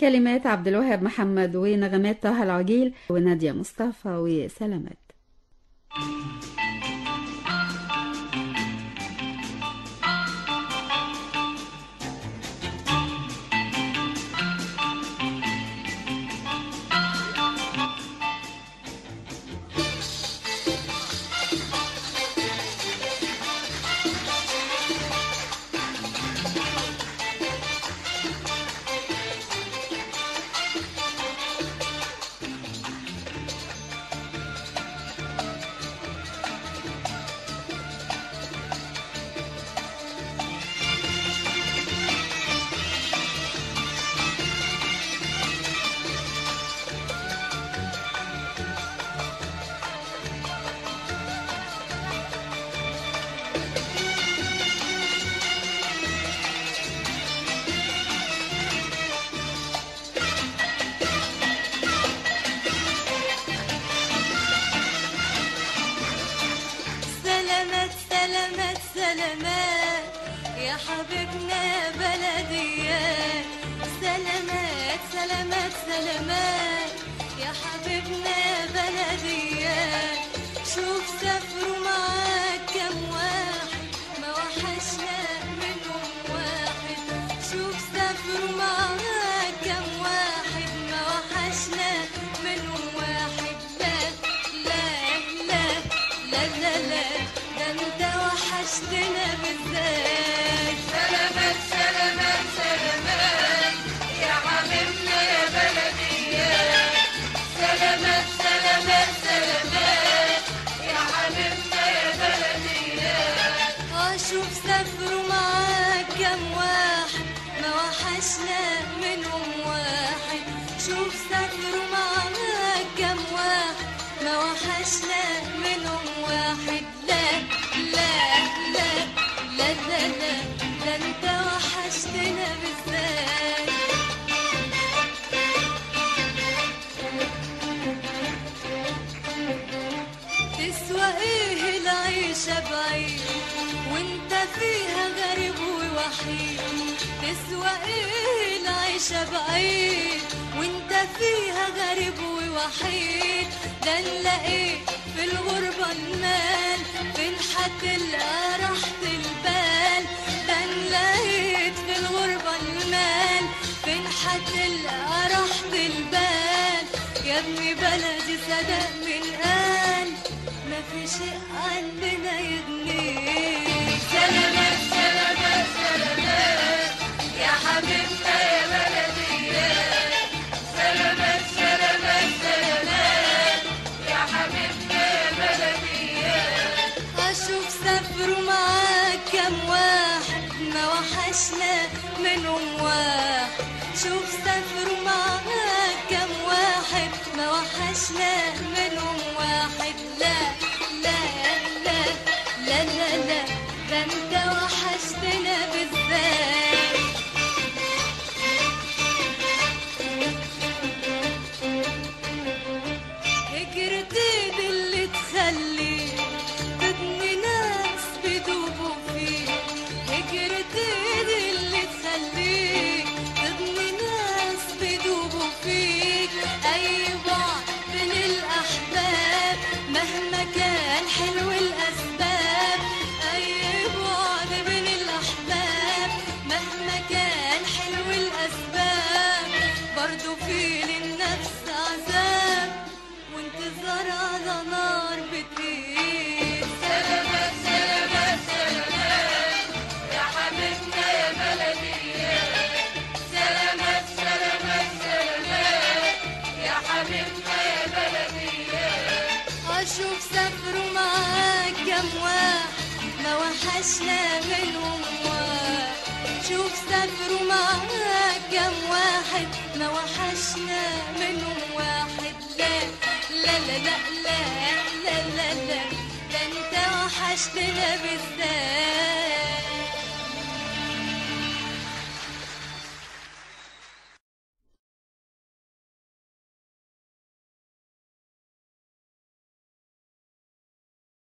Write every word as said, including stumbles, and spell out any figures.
كلمات عبد الوهاب محمد ونغمات طه العجيل ونادية مصطفى وسلامات. سلامات يا حبيبنا يا بلديات، سلامات سلامات سلامات يا حبيبنا يا بلديات. شوف سافروا معاك كم واحد ما وحشنا منهم واحد، شوف سافروا معاك كم واحد ما وحشنا منهم واحد. لا لا لا لا لا لا ده انت وحشتنا بالذات. سلامات سلامات سلامات يا حبيبنا يا بلديات، سلامات سلامات سلامات يا حبيبنا يا بلديات. اشوف سافروا معاك كم واحد ما وحشنا منهم واحد، شوف سافروا معاك كم واحد ما وحشنا منهم واحد. لا لا لا لا لا لا ده انت وحشتنا بالذات. تسوى ايه العيشة بعيد وانت فيها غريب ووحيد، تسوى ايه العيشة بعيد وانت فيها غريب ووحيد. ده نلاقيك في الغربة المال فين حتلقى راحة البال، ده نلاقيك في الغربة المال فين حتلقى راحة البال. يا ابني بلدي صدق من قال ما في شيء عندنا يغنيك. سلامات سلامات سلامات يا حبيبنا يا بلديات، سلامات سلامات سلامات يا حبيبنا يا بلديات. اشوف سافروا معاك كم واحد ما وحشنا منهم واحد، شوف سافروا معاك كم واحد ما وحشنا منهم واحد. لا لا لا لا لا لا ده انت وحشتنا بالذات. هجرتي دي اللي تخليك تبني ناس بدوبوا فيك، هجرتي دي اللي تخليك تبني ناس بدوبوا فيك. أي بعد بين الأحباب مهما كان حلو الأسباب، أي بعد بين الأحباب مهما كان حلو الأسباب. برضو في للنفس عذاب وانتظار على نار بتطير. سلامات سلامات سلامات يا حبيبنا يا بلديات، سلامات سلامات سلامات يا حبيبنا يا بلديات. أشوف سافروا معاك كم واحد ما وحشنا منهم واحد، شوف سافروا معاك كم واحد ما وحشنا منهم واحد. لا لا لا لا لا لا لا لا ده انت وحشتنا بالذات.